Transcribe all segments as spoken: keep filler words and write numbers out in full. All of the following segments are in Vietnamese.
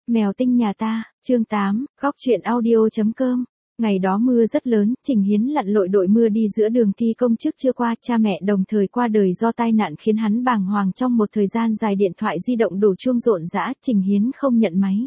Mèo tinh nhà ta, chương tám, góc truyện audio.com. Ngày đó mưa rất lớn, Trình Hiến lặn lội đội mưa đi giữa đường thi công trước trưa qua, cha mẹ đồng thời qua đời do tai nạn khiến hắn bàng hoàng trong một thời gian dài, điện thoại di động đổ chuông rộn rã, Trình Hiến không nhận máy.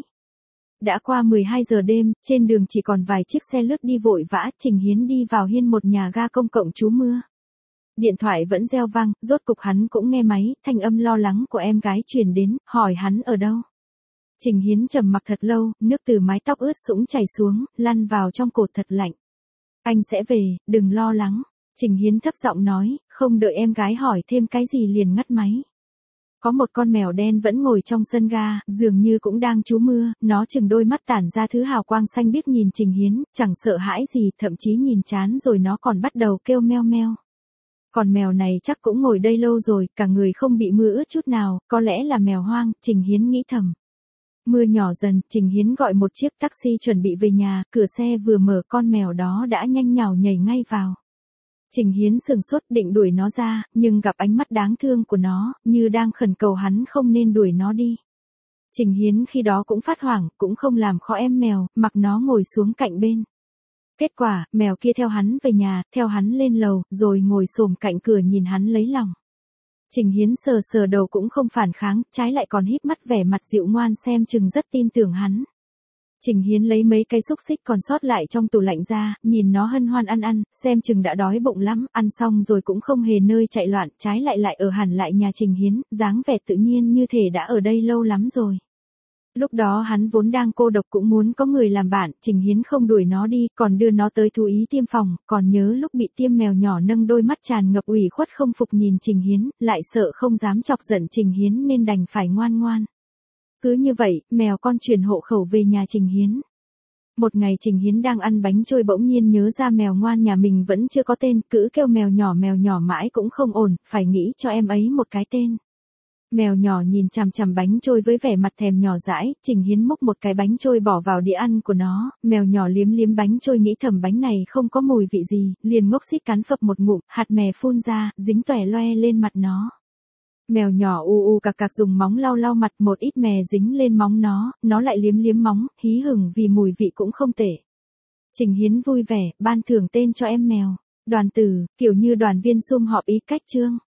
Đã qua mười hai giờ đêm, trên đường chỉ còn vài chiếc xe lướt đi vội vã, Trình Hiến đi vào hiên một nhà ga công cộng trú mưa. Điện thoại vẫn reo vang, rốt cục hắn cũng nghe máy, thanh âm lo lắng của em gái truyền đến, hỏi hắn ở đâu. Trình Hiến trầm mặc thật lâu, nước từ mái tóc ướt sũng chảy xuống, lăn vào trong cột thật lạnh. Anh sẽ về, đừng lo lắng. Trình Hiến thấp giọng nói, không đợi em gái hỏi thêm cái gì liền ngắt máy. Có một con mèo đen vẫn ngồi trong sân ga, dường như cũng đang trú mưa, nó chừng đôi mắt tản ra thứ hào quang xanh biếc nhìn Trình Hiến, chẳng sợ hãi gì, thậm chí nhìn chán rồi nó còn bắt đầu kêu meo meo. Còn mèo này chắc cũng ngồi đây lâu rồi, cả người không bị mưa ướt chút nào, có lẽ là mèo hoang, Trình Hiến nghĩ thầm. Mưa nhỏ dần, Trình Hiến gọi một chiếc taxi chuẩn bị về nhà, cửa xe vừa mở con mèo đó đã nhanh nhảu nhảy ngay vào. Trình Hiến sửng sốt định đuổi nó ra, nhưng gặp ánh mắt đáng thương của nó, như đang khẩn cầu hắn không nên đuổi nó đi. Trình Hiến khi đó cũng phát hoảng, cũng không làm khó em mèo, mặc nó ngồi xuống cạnh bên. Kết quả, mèo kia theo hắn về nhà, theo hắn lên lầu, rồi ngồi xổm cạnh cửa nhìn hắn lấy lòng. Trình Hiến sờ sờ đầu cũng không phản kháng, trái lại còn híp mắt vẻ mặt dịu ngoan xem chừng rất tin tưởng hắn. Trình Hiến lấy mấy cái xúc xích còn sót lại trong tủ lạnh ra, nhìn nó hân hoan ăn ăn, xem chừng đã đói bụng lắm, ăn xong rồi cũng không hề nơi chạy loạn, trái lại lại ở hẳn lại nhà Trình Hiến, dáng vẻ tự nhiên như thể đã ở đây lâu lắm rồi. Lúc đó hắn vốn đang cô độc cũng muốn có người làm bạn, Trình Hiến không đuổi nó đi, còn đưa nó tới thú y tiêm phòng, còn nhớ lúc bị tiêm mèo nhỏ nâng đôi mắt tràn ngập ủy khuất không phục nhìn Trình Hiến, lại sợ không dám chọc giận Trình Hiến nên đành phải ngoan ngoan. Cứ như vậy, mèo con chuyển hộ khẩu về nhà Trình Hiến. Một ngày Trình Hiến đang ăn bánh trôi bỗng nhiên nhớ ra mèo ngoan nhà mình vẫn chưa có tên, cứ kêu mèo nhỏ mèo nhỏ mãi cũng không ổn, phải nghĩ cho em ấy một cái tên. Mèo nhỏ nhìn chằm chằm bánh trôi với vẻ mặt thèm nhỏ dãi, Trình Hiến múc một cái bánh trôi bỏ vào đĩa ăn của nó, mèo nhỏ liếm liếm bánh trôi nghĩ thầm bánh này không có mùi vị gì, liền ngốc xít cắn phập một ngụm, hạt mè phun ra, dính tòe loe lên mặt nó. Mèo nhỏ u u cạc cạc dùng móng lau lau mặt, một ít mè dính lên móng nó, nó lại liếm liếm móng, hí hửng vì mùi vị cũng không tệ. Trình Hiến vui vẻ, ban thưởng tên cho em mèo. Đoàn Tử, kiểu như đoàn viên sum họp ý cách chương.